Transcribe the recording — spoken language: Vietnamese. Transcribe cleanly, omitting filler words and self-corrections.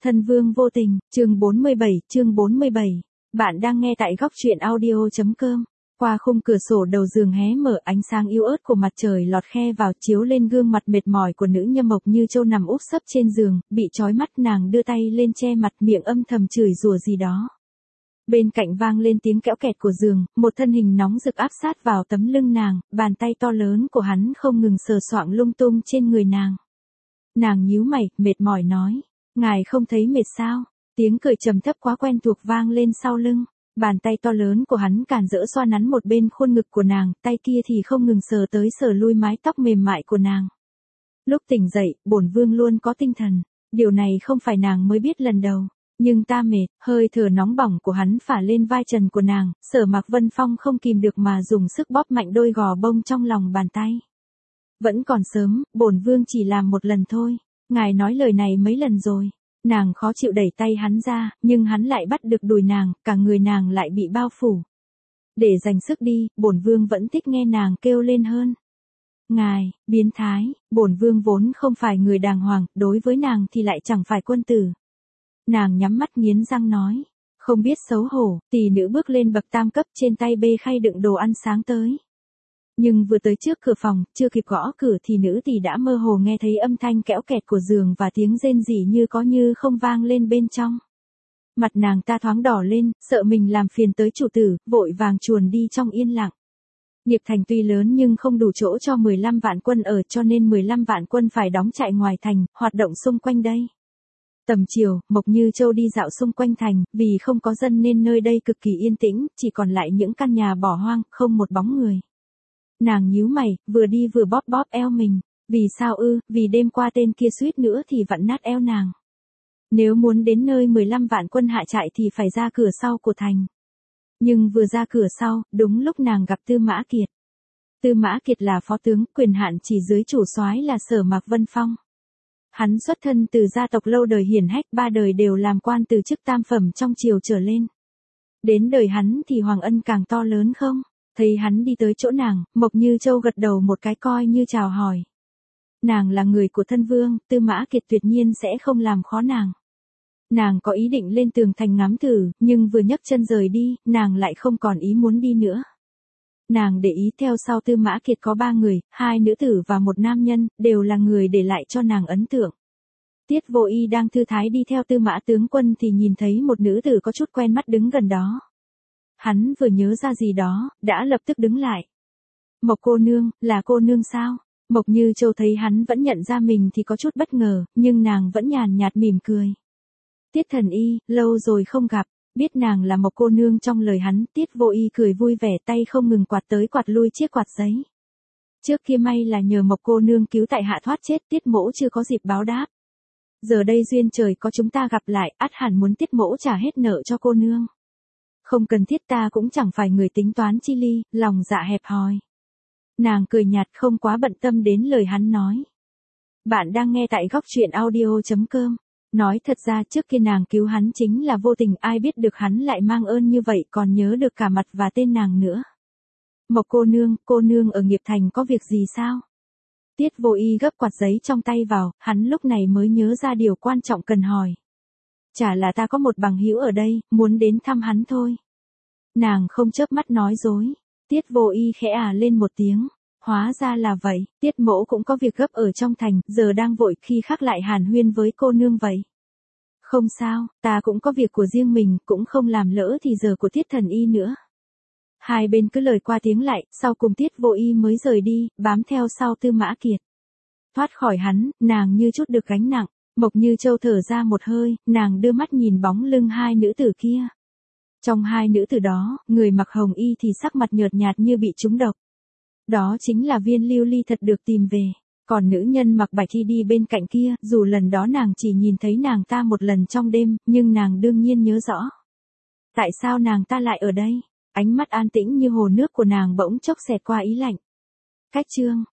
Thân vương vô tình, chương 47. Bạn đang nghe tại góc truyện audio.com. Qua khung cửa sổ đầu giường hé mở, ánh sáng yếu ớt của mặt trời lọt khe vào chiếu lên gương mặt mệt mỏi của nữ nhân Mộc Như Châu nằm úp sấp trên giường, bị chói mắt. Nàng đưa tay lên che mặt, miệng âm thầm chửi rủa gì đó. Bên cạnh vang lên tiếng kéo kẹt của giường, một thân hình nóng rực áp sát vào tấm lưng nàng, bàn tay to lớn của hắn không ngừng sờ soạng lung tung trên người nàng. Nàng nhíu mày, mệt mỏi nói, ngài không thấy mệt sao? Tiếng cười trầm thấp quá quen thuộc vang lên sau lưng. Bàn tay to lớn của hắn càn rỡ xoa nắn một bên khuôn ngực của nàng, tay kia thì không ngừng sờ tới sờ lui mái tóc mềm mại của nàng. Lúc tỉnh dậy, bổn vương luôn có tinh thần. Điều này không phải nàng mới biết lần đầu. Nhưng ta mệt, hơi thở nóng bỏng của hắn phả lên vai trần của nàng, Sở Mạc Vân Phong không kìm được mà dùng sức bóp mạnh đôi gò bông trong lòng bàn tay. Vẫn còn sớm, bổn vương chỉ làm một lần thôi. Ngài nói lời này mấy lần rồi. Nàng khó chịu đẩy tay hắn ra, nhưng hắn lại bắt được đùi nàng, cả người nàng lại bị bao phủ. Để dành sức đi, bổn vương vẫn thích nghe nàng kêu lên hơn. Ngài, biến thái, bổn vương vốn không phải người đàng hoàng, đối với nàng thì lại chẳng phải quân tử. Nàng nhắm mắt nghiến răng nói, không biết xấu hổ, tỷ nữ bước lên bậc tam cấp, trên tay bê khay đựng đồ ăn sáng tới. Nhưng vừa tới trước cửa phòng, chưa kịp gõ cửa thì nữ tỷ đã mơ hồ nghe thấy âm thanh kẽo kẹt của giường và tiếng rên rỉ như có như không vang lên bên trong. Mặt nàng ta thoáng đỏ lên, sợ mình làm phiền tới chủ tử, vội vàng chuồn đi trong yên lặng. Nghiệp thành tuy lớn nhưng không đủ chỗ cho 15 vạn quân ở, cho nên 15 vạn quân phải đóng trại ngoài thành, hoạt động xung quanh đây. Tầm chiều, Mộc Như Châu đi dạo xung quanh thành, vì không có dân nên nơi đây cực kỳ yên tĩnh, chỉ còn lại những căn nhà bỏ hoang, không một bóng người. Nàng nhíu mày, vừa đi vừa bóp bóp eo mình. Vì sao ư? Vì đêm qua tên kia suýt nữa thì vặn nát eo nàng. Nếu muốn đến nơi 15 vạn quân hạ trại thì phải ra cửa sau của thành. Nhưng vừa ra cửa sau, đúng lúc nàng gặp Tư Mã Kiệt. Tư Mã Kiệt là phó tướng, quyền hạn chỉ dưới chủ soái là Sở Mạc Vân Phong. Hắn xuất thân từ gia tộc lâu đời hiển hách, 3 đời đều làm quan từ chức tam phẩm trong triều trở lên. Đến đời hắn thì hoàng ân càng to lớn không? Thấy hắn đi tới chỗ nàng, Mộc Như Châu gật đầu một cái coi như chào hỏi. Nàng là người của thân vương, Tư Mã Kiệt tuyệt nhiên sẽ không làm khó nàng. Nàng có ý định lên tường thành ngắm thử, nhưng vừa nhấc chân rời đi, nàng lại không còn ý muốn đi nữa. Nàng để ý theo sau Tư Mã Kiệt có 3 người, 2 nữ tử và 1 nam nhân, đều là người để lại cho nàng ấn tượng. Tiết Vô Y đang thư thái đi theo Tư Mã tướng quân thì nhìn thấy một nữ tử có chút quen mắt đứng gần đó. Hắn vừa nhớ ra gì đó, đã lập tức đứng lại. Mộc cô nương, là cô nương sao? Mộc Như Châu thấy hắn vẫn nhận ra mình thì có chút bất ngờ, nhưng nàng vẫn nhàn nhạt mỉm cười. Tiết thần y, lâu rồi không gặp. Biết nàng là Mộc cô nương trong lời hắn, Tiết Vô Y cười vui vẻ, tay không ngừng quạt tới quạt lui chiếc quạt giấy. Trước kia may là nhờ Mộc cô nương cứu tại hạ thoát chết, Tiết mỗ chưa có dịp báo đáp. Giờ đây duyên trời có chúng ta gặp lại, ắt hẳn muốn Tiết mỗ trả hết nợ cho cô nương. Không cần thiết, ta cũng chẳng phải người tính toán chi ly, lòng dạ hẹp hòi. Nàng cười nhạt không quá bận tâm đến lời hắn nói. Bạn đang nghe tại góc truyện audio.com. Nói thật ra trước kia nàng cứu hắn chính là vô tình, ai biết được hắn lại mang ơn như vậy, còn nhớ được cả mặt và tên nàng nữa. Mộc cô nương ở Nghiệp Thành có việc gì sao? Tiết Vô Y gấp quạt giấy trong tay vào, hắn lúc này mới nhớ ra điều quan trọng cần hỏi. Chả là ta có một bằng hữu ở đây, muốn đến thăm hắn thôi. Nàng không chớp mắt nói dối. Tiết Vô Y khẽ lên một tiếng. Hóa ra là vậy, Tiết mỗ cũng có việc gấp ở trong thành, giờ đang vội, khi khác lại hàn huyên với cô nương vậy. Không sao, ta cũng có việc của riêng mình, cũng không làm lỡ thì giờ của Tiết thần y nữa. Hai bên cứ lời qua tiếng lại, sau cùng Tiết Vô Y mới rời đi, bám theo sau Tư Mã Kiệt. Thoát khỏi hắn, nàng như chút được gánh nặng. Mộc Như Châu thở ra một hơi, nàng đưa mắt nhìn bóng lưng 2 nữ tử kia. Trong 2 nữ tử đó, người mặc hồng y thì sắc mặt nhợt nhạt như bị trúng độc. Đó chính là Viên Lưu Ly thật được tìm về. Còn nữ nhân mặc bạch y đi bên cạnh kia, dù lần đó nàng chỉ nhìn thấy nàng ta một lần trong đêm, nhưng nàng đương nhiên nhớ rõ. Tại sao nàng ta lại ở đây? Ánh mắt an tĩnh như hồ nước của nàng bỗng chốc xẹt qua ý lạnh. Cách chương